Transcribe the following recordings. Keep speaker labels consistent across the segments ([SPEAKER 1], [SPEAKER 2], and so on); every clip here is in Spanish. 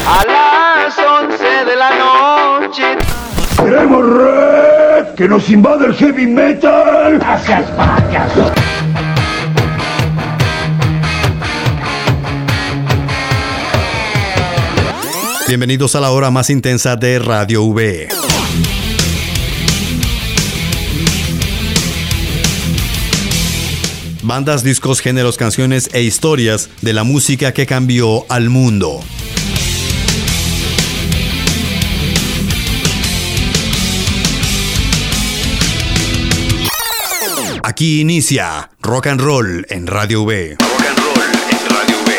[SPEAKER 1] A las 11 de la noche.
[SPEAKER 2] ¡Queremos rap! ¡Que nos invade el heavy metal! ¡Gracias, payaso!
[SPEAKER 3] Bienvenidos a la hora más intensa de Radio V. Bandas, discos, géneros, canciones e historias de la música que cambió al mundo. Aquí inicia Rock and Roll en Radio V.
[SPEAKER 1] Rock and roll en Radio V.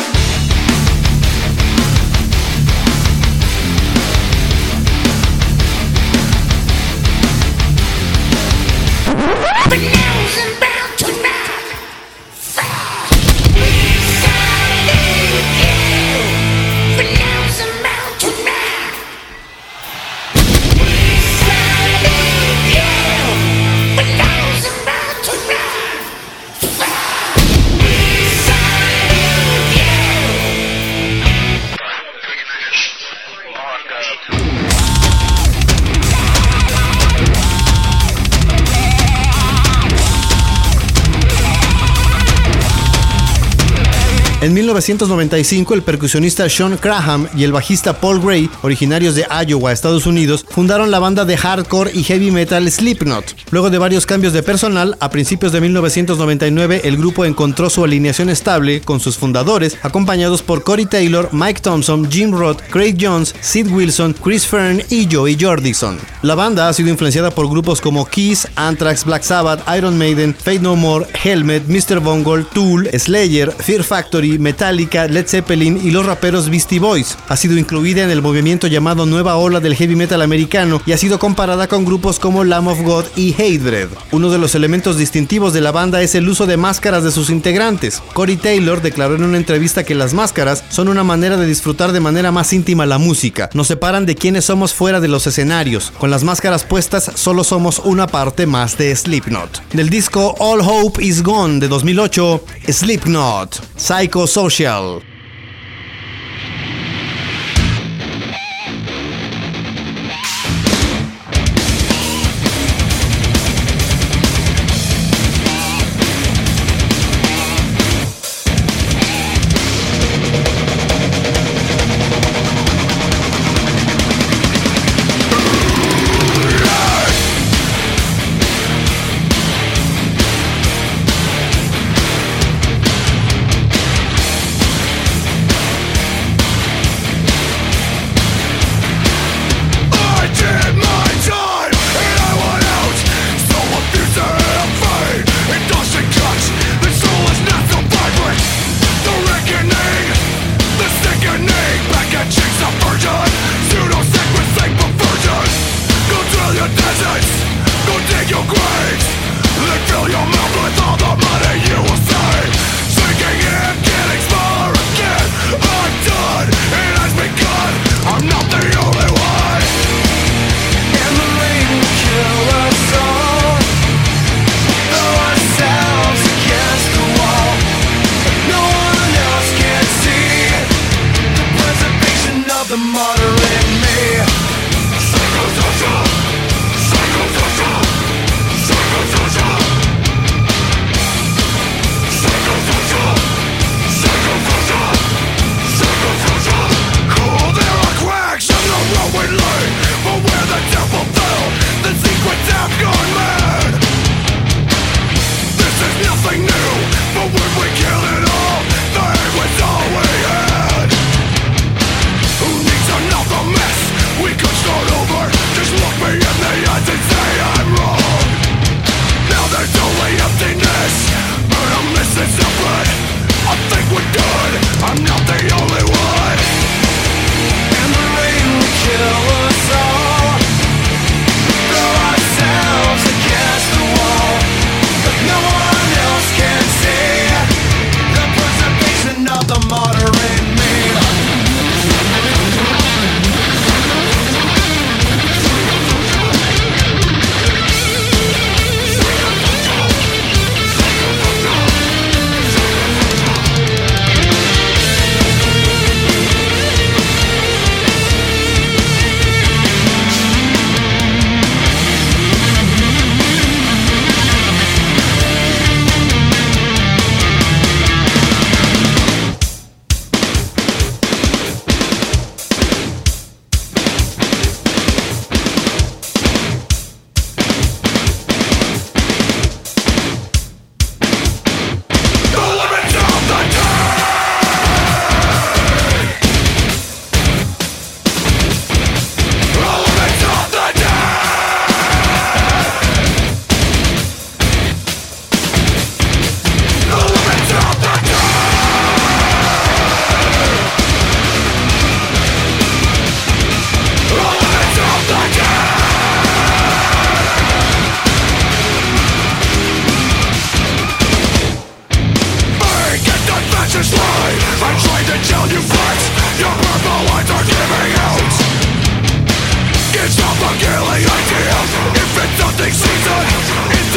[SPEAKER 3] En 1995, el percusionista Sean Graham y el bajista Paul Gray, originarios de Iowa, Estados Unidos, fundaron la banda de hardcore y heavy metal Slipknot. Luego de varios cambios de personal, a principios de 1999, el grupo encontró su alineación estable con sus fundadores, acompañados por Corey Taylor, Mike Thompson, Jim Roth, Craig Jones, Sid Wilson, Chris Fern y Joey Jordison. La banda ha sido influenciada por grupos como Kiss, Anthrax, Black Sabbath, Iron Maiden, Faith No More, Helmet, Mr. Bungle, Tool, Slayer, Fear Factory, Metallica, Led Zeppelin y los raperos Beastie Boys. Ha sido incluida en el movimiento llamado Nueva Ola del Heavy Metal americano y ha sido comparada con grupos como Lamb of God y Hatebreed. Uno de los elementos distintivos de la banda es el uso de máscaras de sus integrantes. Corey Taylor declaró en una entrevista que las máscaras son una manera de disfrutar de manera más íntima la música. Nos separan de quienes somos fuera de los escenarios. Con las máscaras puestas solo somos una parte más de Slipknot. Del disco All Hope Is Gone de 2008, Slipknot, Psychosocial.
[SPEAKER 4] Who needs enough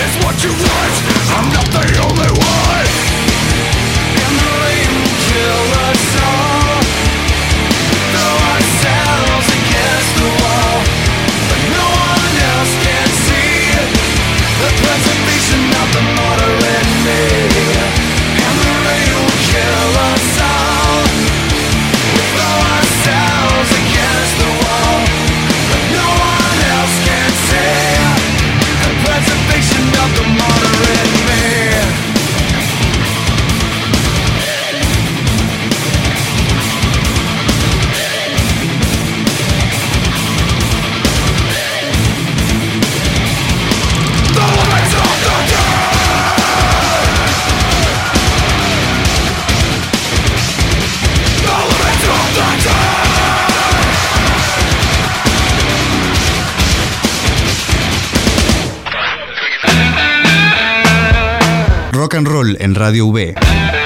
[SPEAKER 3] Rock and Roll en Radio V.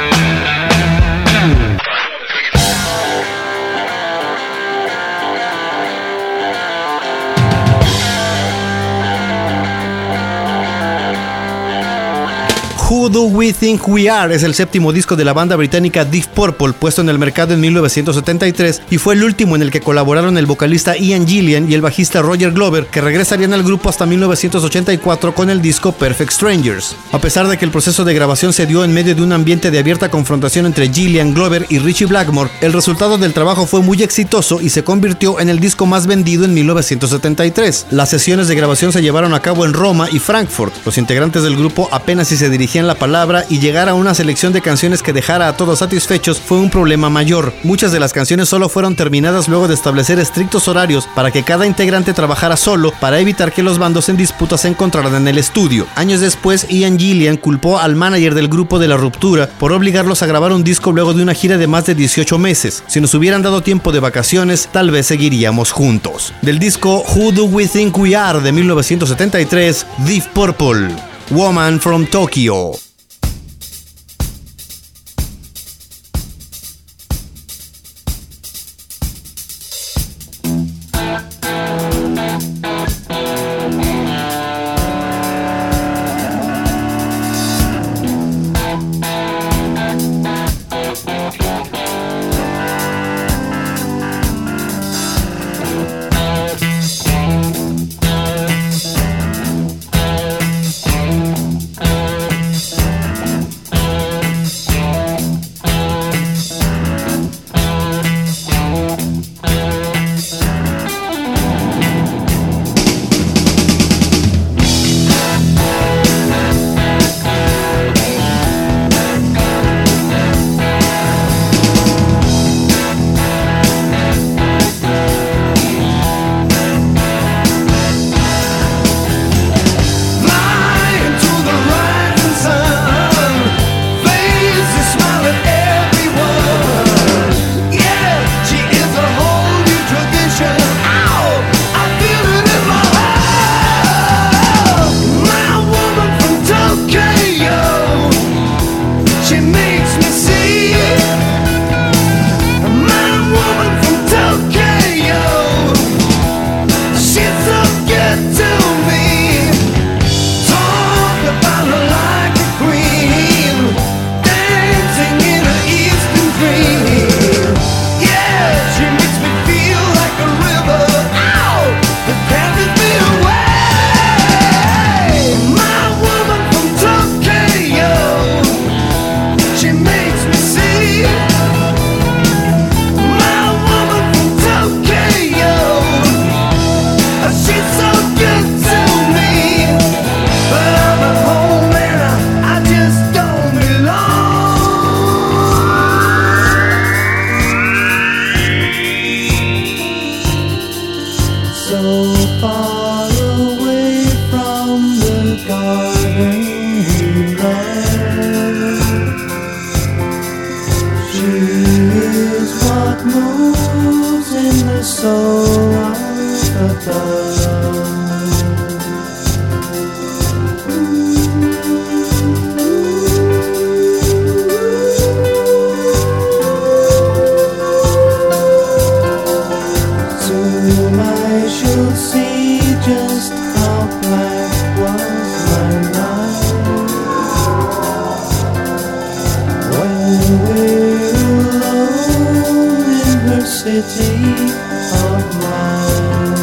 [SPEAKER 3] Who Do We Think We Are es el séptimo disco de la banda británica Deep Purple, puesto en el mercado en 1973, y fue el último en el que colaboraron el vocalista Ian Gillan y el bajista Roger Glover, que regresarían al grupo hasta 1984 con el disco Perfect Strangers. A pesar de que el proceso de grabación se dio en medio de un ambiente de abierta confrontación entre Gillan, Glover y Ritchie Blackmore, el resultado del trabajo fue muy exitoso y se convirtió en el disco más vendido en 1973. Las sesiones de grabación se llevaron a cabo en Roma y Frankfurt. Los integrantes del grupo apenas si se dirigían la palabra, y llegar a una selección de canciones que dejara a todos satisfechos fue un problema mayor. Muchas de las canciones solo fueron terminadas luego de establecer estrictos horarios para que cada integrante trabajara solo, para evitar que los bandos en disputa se encontraran en el estudio. Años después, Ian Gillan culpó al manager del grupo de la ruptura por obligarlos a grabar un disco luego de una gira de más de 18 meses. Si nos hubieran dado tiempo de vacaciones, tal vez seguiríamos juntos. Del disco Who Do We Think We Are de 1973, Deep Purple, Woman from Tokyo.
[SPEAKER 4] city of mine.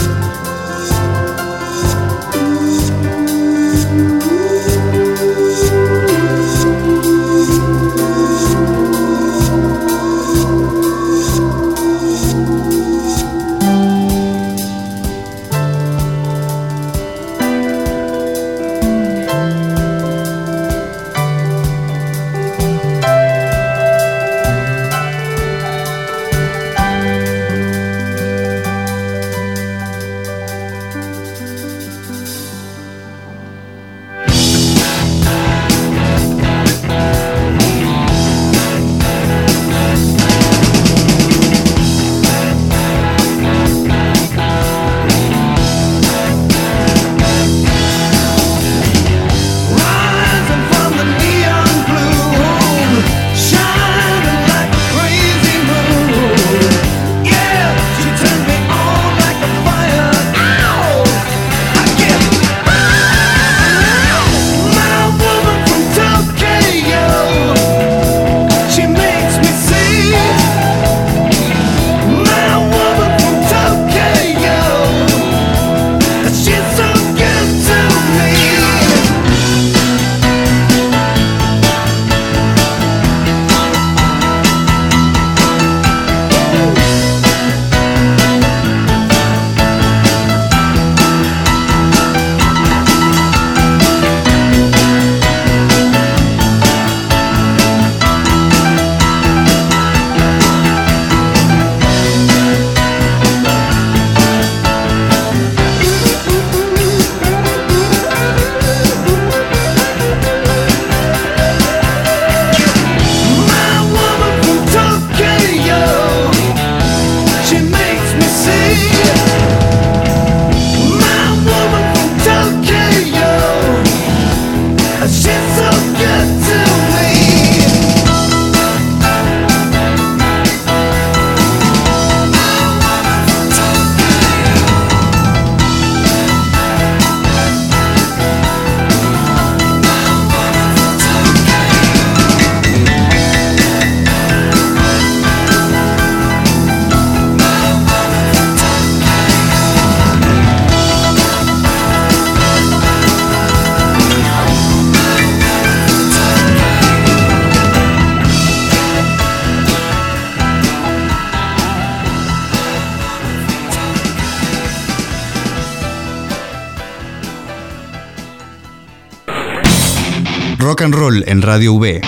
[SPEAKER 3] Rock and Roll en Radio V.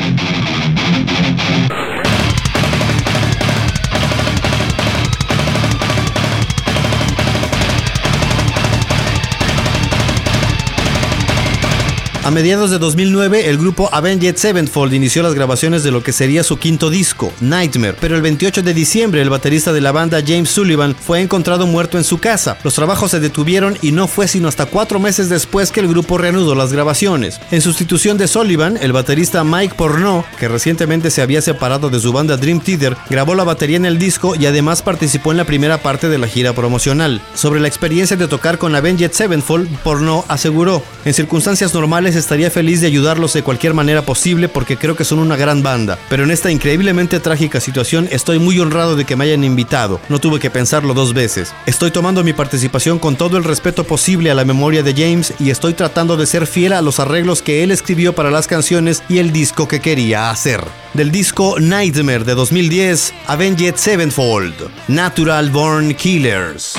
[SPEAKER 3] A mediados de 2009, el grupo Avenged Sevenfold inició las grabaciones de lo que sería su quinto disco, Nightmare, pero el 28 de diciembre el baterista de la banda James Sullivan fue encontrado muerto en su casa. Los trabajos se detuvieron y no fue sino hasta 4 meses después que el grupo reanudó las grabaciones. En sustitución de Sullivan, el baterista Mike Portnoy, que recientemente se había separado de su banda Dream Theater, grabó la batería en el disco y además participó en la primera parte de la gira promocional. Sobre la experiencia de tocar con Avenged Sevenfold, Portnoy aseguró: en circunstancias normales estaría feliz de ayudarlos de cualquier manera posible porque creo que son una gran banda, pero en esta increíblemente trágica situación estoy muy honrado de que me hayan invitado, no tuve que pensarlo 2 veces. Estoy tomando mi participación con todo el respeto posible a la memoria de James y estoy tratando de ser fiel a los arreglos que él escribió para las canciones y el disco que quería hacer. Del disco Nightmare de 2010, Avenged Sevenfold, Natural Born Killers.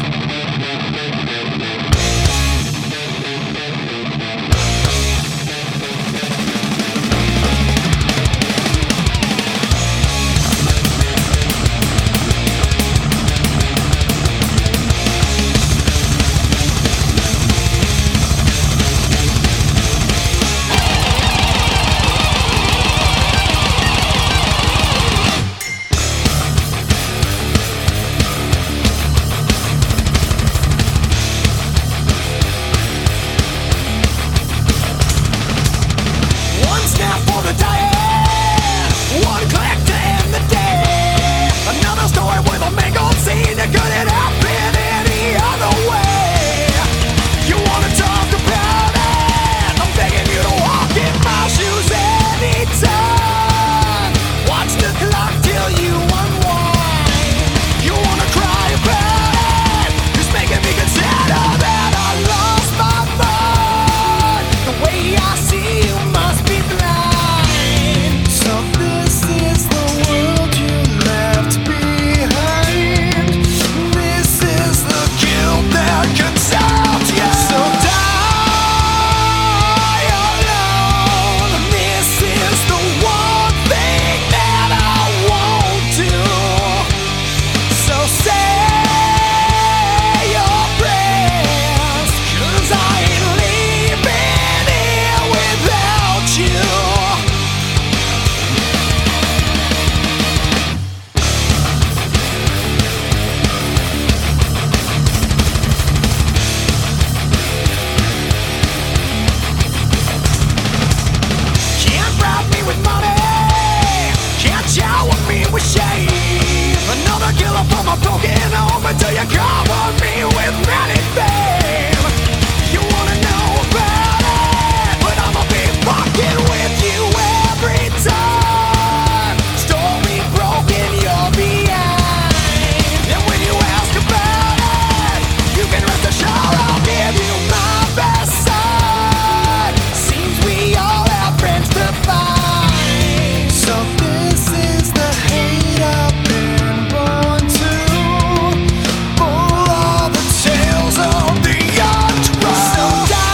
[SPEAKER 5] until you cover me with anything you wanna know about it. But I'ma be fucking with you every time. Story broken, you're behind. And when you ask about it, you can rest assured I'll give you my best side. Seems we all have friends to find. So this is the hate I've been born to. Full of the tales of the untried. So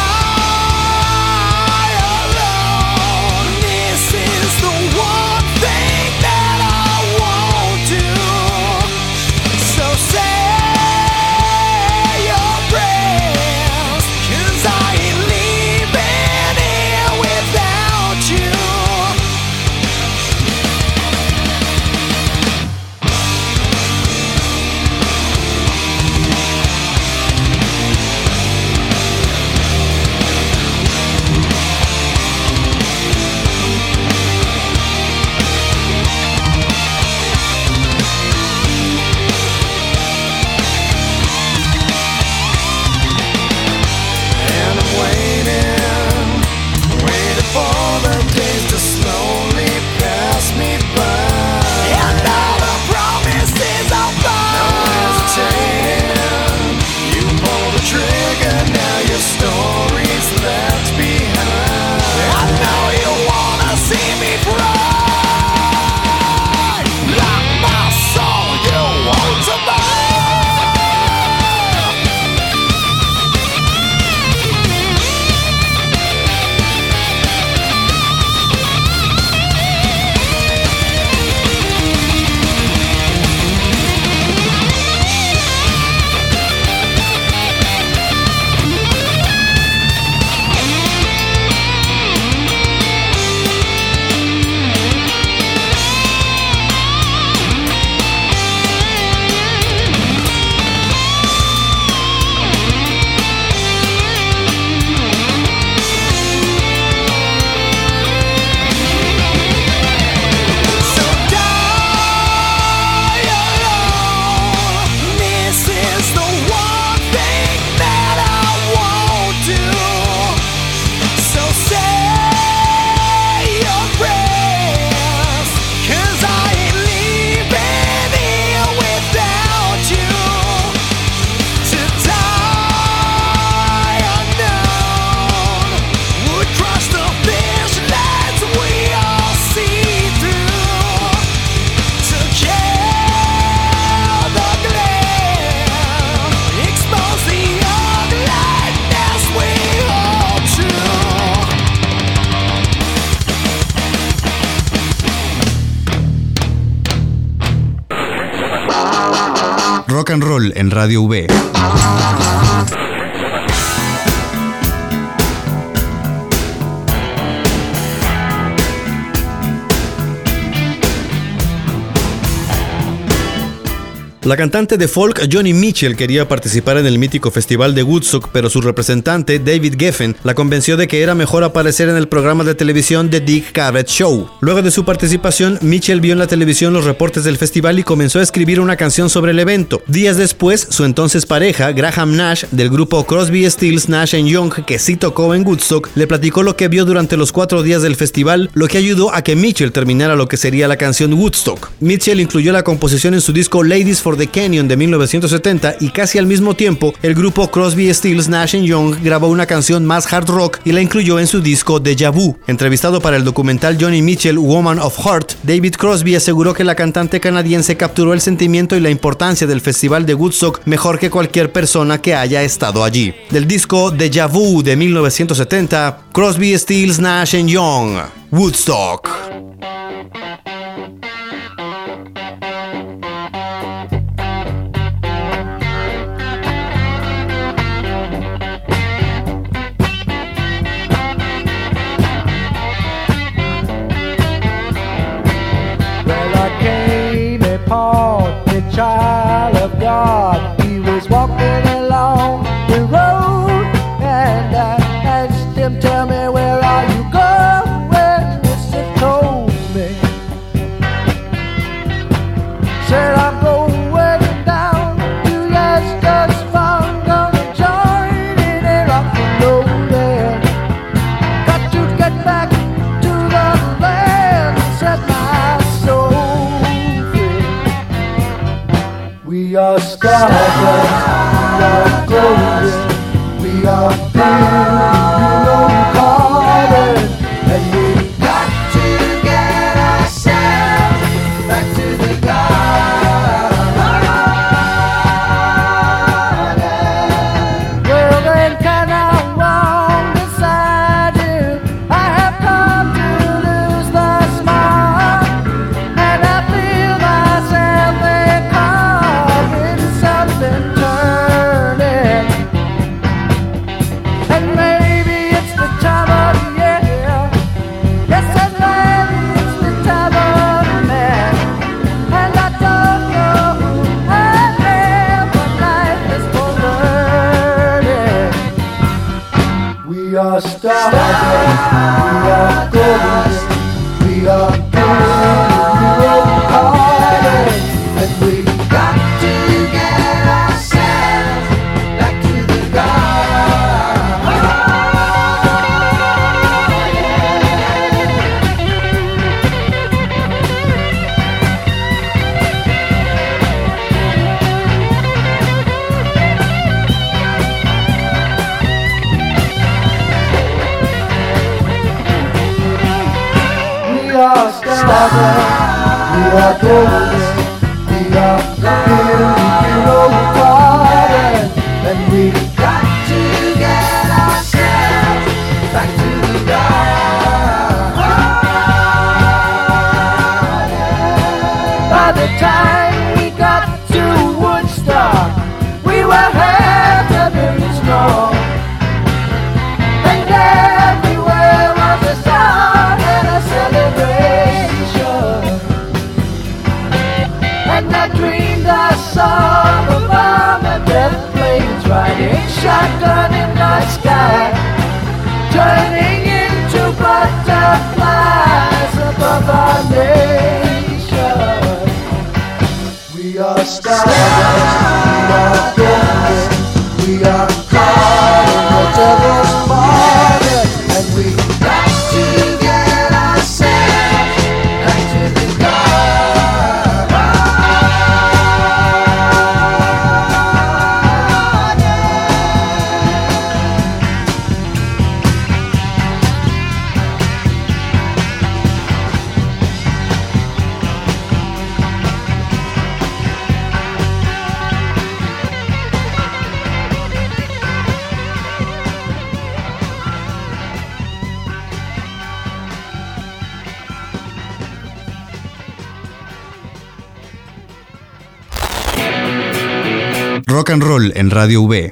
[SPEAKER 5] die alone. This is the one thing that I won't do. So say your prayers, 'cause I ain't leaving here without you. And I'm waiting for the days to slowly pass me by. And all the promises I'll find. No hesitating, you pull the trigger, now your story's left behind. I know you wanna see me cry. Lock my soul, you won't survive. So die alone. This is the one thing that I won't do. So say your prayers, 'cause I ain't leaving here without you. To die unknown would crush the fish lines we all see through. To kill the gleam, expose the ugliness we hold true.
[SPEAKER 3] Rock and Roll en Radio V. La cantante de folk Joni Mitchell quería participar en el mítico festival de Woodstock, pero su representante, David Geffen, la convenció de que era mejor aparecer en el programa de televisión The Dick Cavett Show. Luego de su participación, Mitchell vio en la televisión los reportes del festival y comenzó a escribir una canción sobre el evento. Días después, su entonces pareja, Graham Nash, del grupo Crosby, Stills, Nash & Young, que sí tocó en Woodstock, le platicó lo que vio durante los 4 días del festival, lo que ayudó a que Mitchell terminara lo que sería la canción Woodstock. Mitchell incluyó la composición en su disco Ladies for the Canyon de 1970 y casi al mismo tiempo el grupo Crosby, Stills, Nash & Young grabó una canción más hard rock y la incluyó en su disco Deja Vu. Entrevistado para el documental Joni Mitchell Woman of Heart, David Crosby aseguró que la cantante canadiense capturó el sentimiento y la importancia del festival de Woodstock mejor que cualquier persona que haya estado allí. Del disco Deja Vu de 1970, Crosby, Stills, Nash & Young, Woodstock.
[SPEAKER 4] Child of God, he was walking along the road, and I asked him, tell me, where are you going? Yes, he told me. Said, I'm going down to We are stardust, we are golden, we are billion carbon, and we got to get ourselves back to the garden. Well then can I walk beside you? I have come to lose the smile, and I feel myself caught in something turning. And maybe it's the time of year. Yes, and maybe it's the time of man. And I don't know who I am, but life is for learning. We are stardust, we are golden, we are billion carbon, and we got to get ourselves back to the garden. We are stardust, we are golden, we are billion carbon, and we got to get ourselves back to the garden. By the time we got to Woodstock, we were half a million strong, and everywhere was a song and a celebration. And I dreamed I saw the bomb and death planes riding shotgun in the sky, turning into butterflies above our nation. We are stardust, we are golden, we are caught in the devil's market, and we got to get ourselves back to the garden.
[SPEAKER 3] Rock and Roll en Radio V.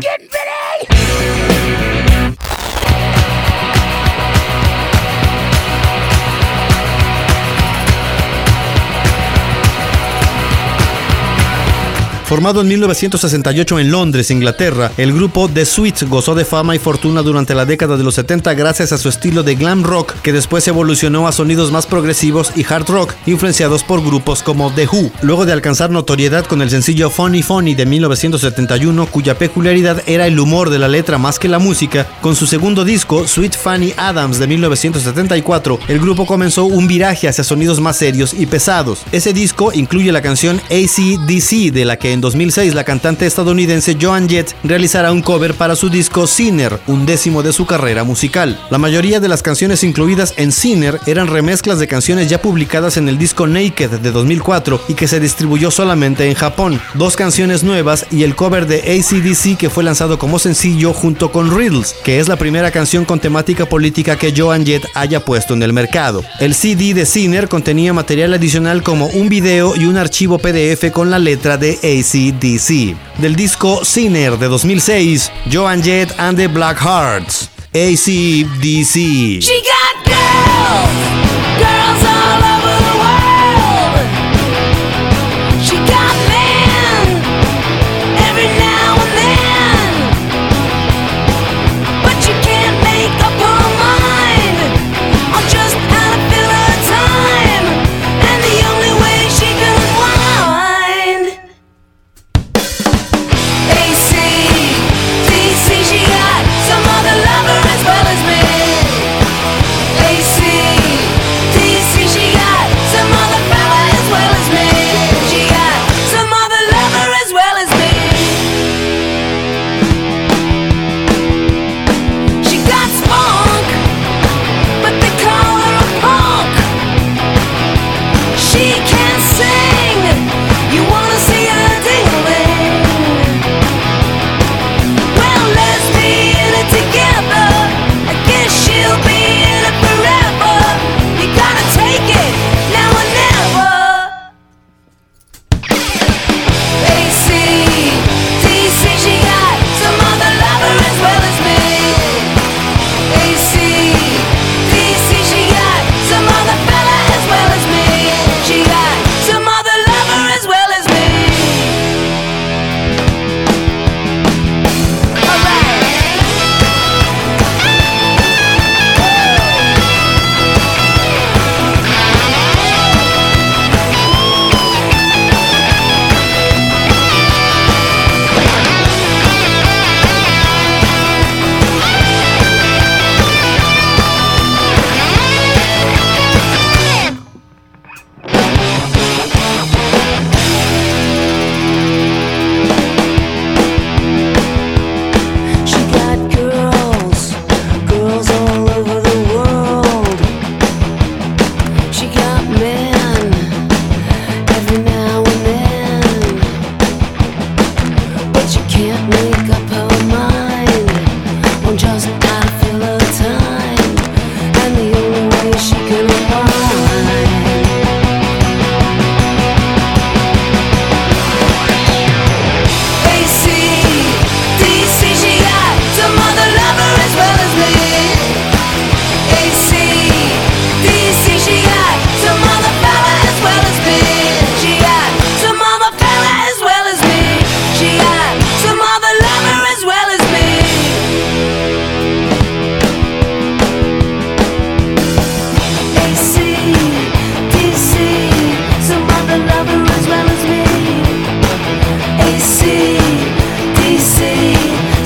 [SPEAKER 3] Formado en 1968 en Londres, Inglaterra, el grupo The Sweets gozó de fama y fortuna durante la década de los 70 gracias a su estilo de glam rock, que después evolucionó a sonidos más progresivos y hard rock, influenciados por grupos como The Who. Luego de alcanzar notoriedad con el sencillo Funny Funny de 1971, cuya peculiaridad era el humor de la letra más que la música, con su segundo disco, Sweet Fanny Adams de 1974, el grupo comenzó un viraje hacia sonidos más serios y pesados. Ese disco incluye la canción AC/DC, de la que en 2006 la cantante estadounidense Joan Jett realizará un cover para su disco Sinner, 1/10 de su carrera musical. La mayoría de las canciones incluidas en Sinner eran remezclas de canciones ya publicadas en el disco Naked de 2004 y que se distribuyó solamente en Japón, 2 canciones nuevas y el cover de AC/DC que fue lanzado como sencillo junto con Riddles, que es la primera canción con temática política que Joan Jett haya puesto en el mercado. El CD de Sinner contenía material adicional como un video y un archivo PDF con la letra de AC/DC. Del disco Sinner de 2006, Joan Jett and the Blackhearts, AC/DC.
[SPEAKER 5] She got girls, girls all over the world. She got men every now and then, but you can't make up her mind on just how to fill her time, and the only way she can unwind. AC/DC, she got some other lover as well as me. AC/DC, she got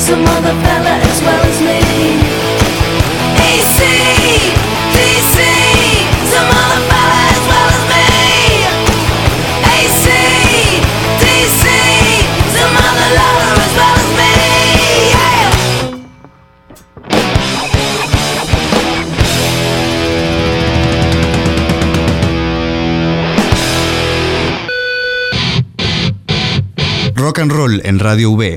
[SPEAKER 6] some other fella as well as me. AC, DC, some other fella as well as me. AC, DC, some other lover as well as me. Yeah.
[SPEAKER 3] Rock and Roll en Radio V.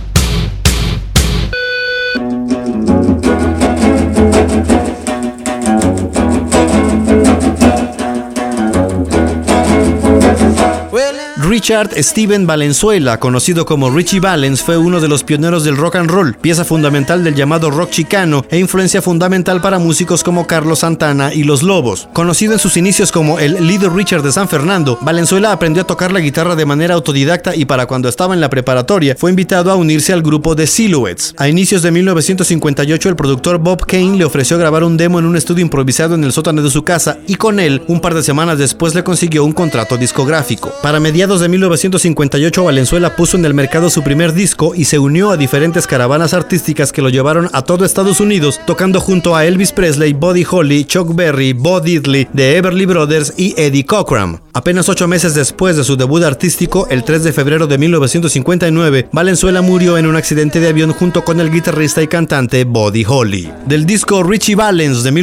[SPEAKER 3] Richard Steven Valenzuela, conocido como Richie Valens, fue uno de los pioneros del rock and roll, pieza fundamental del llamado rock chicano e influencia fundamental para músicos como Carlos Santana y Los Lobos. Conocido en sus inicios como el Little Richard de San Fernando, Valenzuela aprendió a tocar la guitarra de manera autodidacta y para cuando estaba en la preparatoria fue invitado a unirse al grupo The Silhouettes. A inicios de 1958 el productor Bob Kane le ofreció grabar un demo en un estudio improvisado en el sótano de su casa y con él, un par de semanas después le consiguió un contrato discográfico. Para mediados de 1958 Valenzuela puso en el mercado su primer disco y se unió a diferentes caravanas artísticas que lo llevaron a todo Estados Unidos, tocando junto a Elvis Presley, Buddy Holly, Chuck Berry, Bo Diddley, The Everly Brothers y Eddie Cochran. Apenas 8 meses después de su debut artístico, el 3 de febrero de 1959, Valenzuela murió en un accidente de avión junto con el guitarrista y cantante Buddy Holly. Del disco Richie Valens de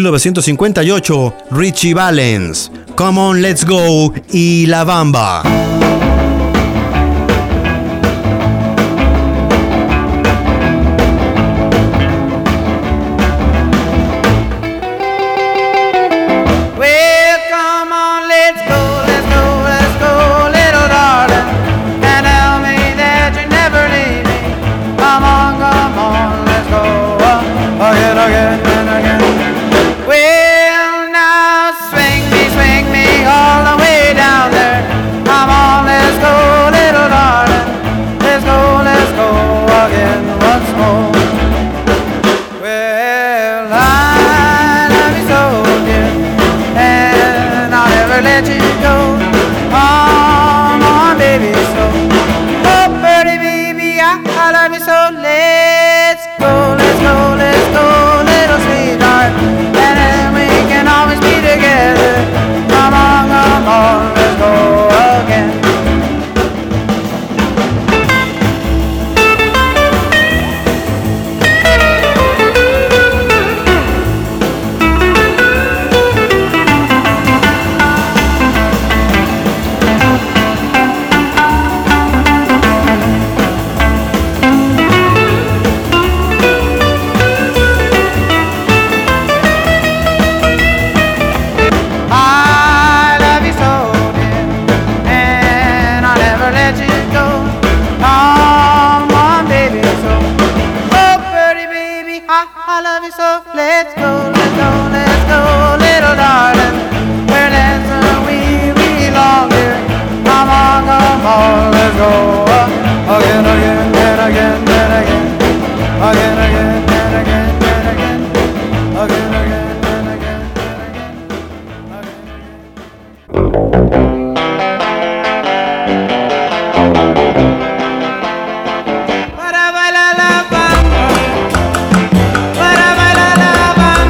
[SPEAKER 3] 1958, Richie Valens, Come On Let's Go y La Bamba.
[SPEAKER 7] Para bailar la bamba,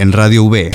[SPEAKER 3] en Radio V.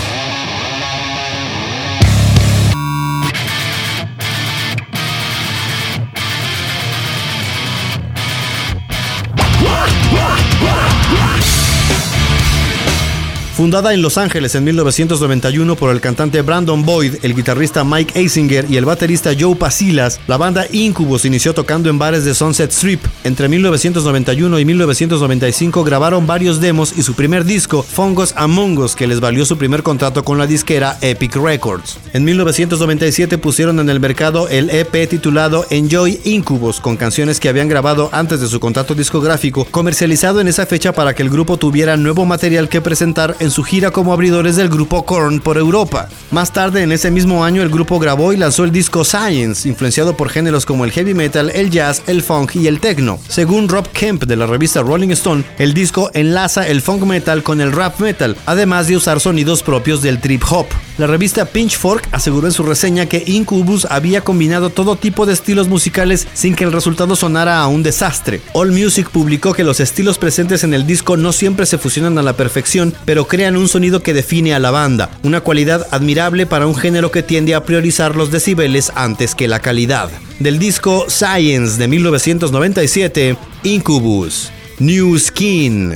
[SPEAKER 3] Fundada en Los Ángeles en 1991 por el cantante Brandon Boyd, el guitarrista Mike Eisinger y el baterista Joe Pasillas, la banda Incubus inició tocando en bares de Sunset Strip. Entre 1991 y 1995 grabaron varios demos y su primer disco, Fungus Among Us, que les valió su primer contrato con la disquera Epic Records. En 1997 pusieron en el mercado el EP titulado Enjoy Incubus, con canciones que habían grabado antes de su contrato discográfico, comercializado en esa fecha para que el grupo tuviera nuevo material que presentar en su gira como abridores del grupo Korn por Europa. Más tarde, en ese mismo año, el grupo grabó y lanzó el disco Science, influenciado por géneros como el heavy metal, el jazz, el funk y el techno. Según Rob Kemp de la revista Rolling Stone, el disco enlaza el funk metal con el rap metal, además de usar sonidos propios del trip hop. La revista Pitchfork aseguró en su reseña que Incubus había combinado todo tipo de estilos musicales sin que el resultado sonara a un desastre. AllMusic publicó que los estilos presentes en el disco no siempre se fusionan a la perfección, pero crean un sonido que define a la banda, una cualidad admirable para un género que tiende a priorizar los decibeles antes que la calidad. Del disco Science de 1997, Incubus, New Skin.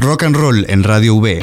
[SPEAKER 3] Rock and Roll en Radio V.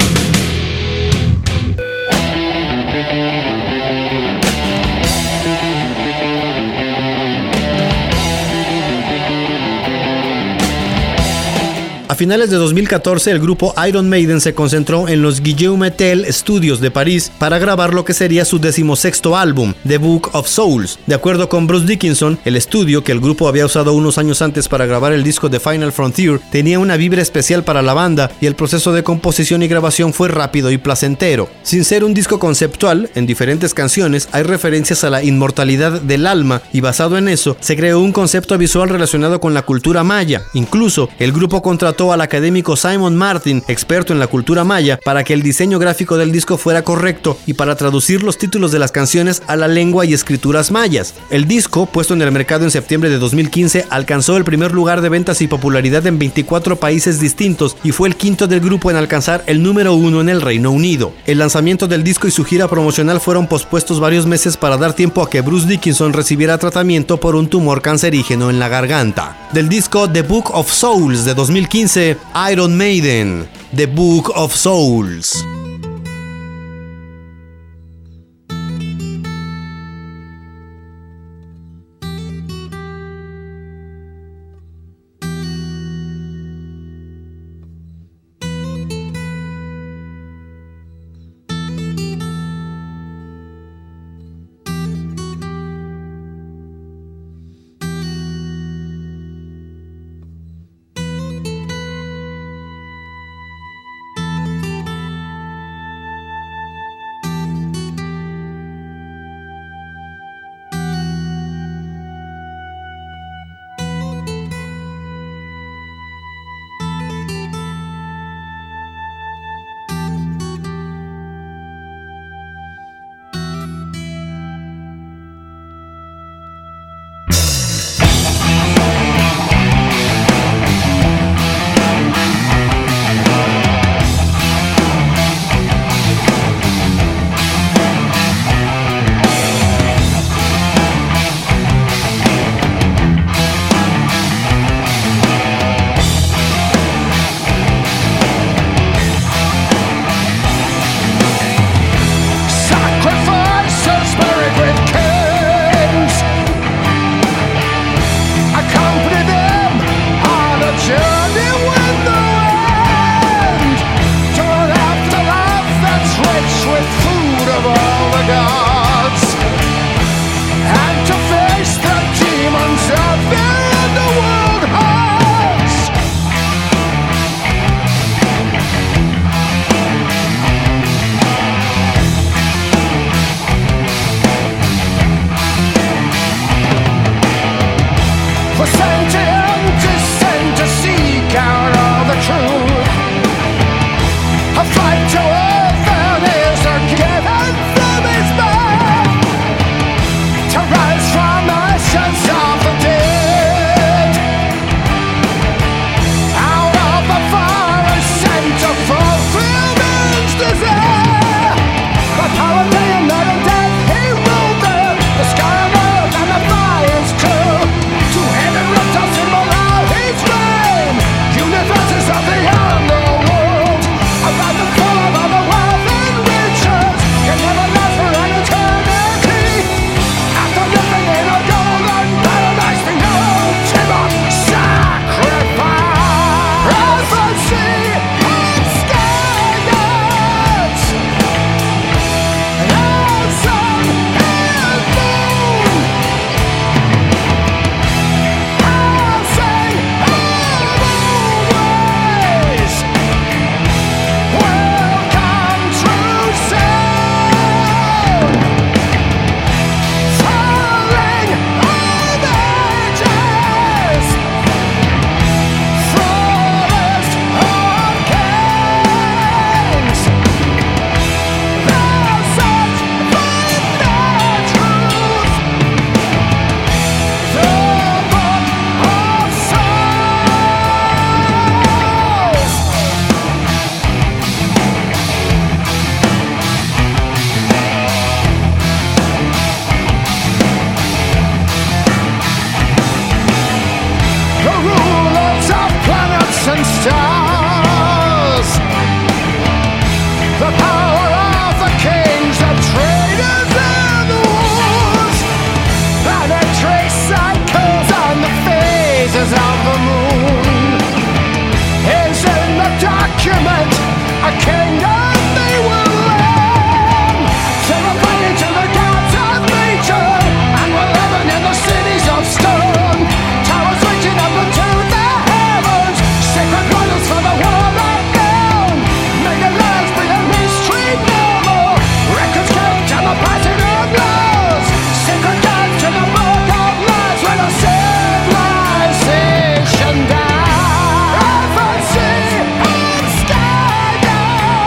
[SPEAKER 3] A finales de 2014, el grupo Iron Maiden se concentró en los Guillaume Tell Studios de París para grabar lo que sería su 16º álbum, The Book of Souls. De acuerdo con Bruce Dickinson, el estudio que el grupo había usado unos años antes para grabar el disco de Final Frontier tenía una vibra especial para la banda y el proceso de composición y grabación fue rápido y placentero. Sin ser un disco conceptual, en diferentes canciones hay referencias a la inmortalidad del alma y basado en eso se creó un concepto visual relacionado con la cultura maya. Incluso, el grupo contrató al académico Simon Martin, experto en la cultura maya, para que el diseño gráfico del disco fuera correcto y para traducir los títulos de las canciones a la lengua y escrituras mayas. El disco, puesto en el mercado en septiembre de 2015, alcanzó el primer lugar de ventas y popularidad en 24 países distintos y fue el quinto del grupo en alcanzar el número 1 en el Reino Unido. El lanzamiento del disco y su gira promocional fueron pospuestos varios meses para dar tiempo a que Bruce Dickinson recibiera tratamiento por un tumor cancerígeno en la garganta. Del disco The Book of Souls de 2015, Iron Maiden, The Book of Souls.
[SPEAKER 5] and stars. document a kingdom they will live. Celebrating to the gods of nature, and we're living in the cities of stone. Towers reaching up into the heavens, sacred portals for the world unknown. May the lives be a mystery normal. Records kept and the passing of laws. Sacred gods to the book of lies where the civilization dies. Heaven, sea, and sky now.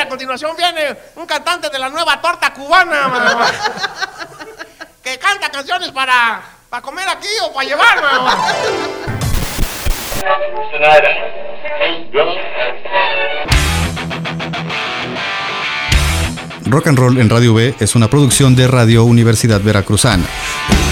[SPEAKER 7] continuación viene un cantante de la nueva torta cubana, mamá, que canta canciones para comer aquí o para llevar, mamá.
[SPEAKER 8] Rock and Roll en Radio V es una producción de Radio Universidad Veracruzana.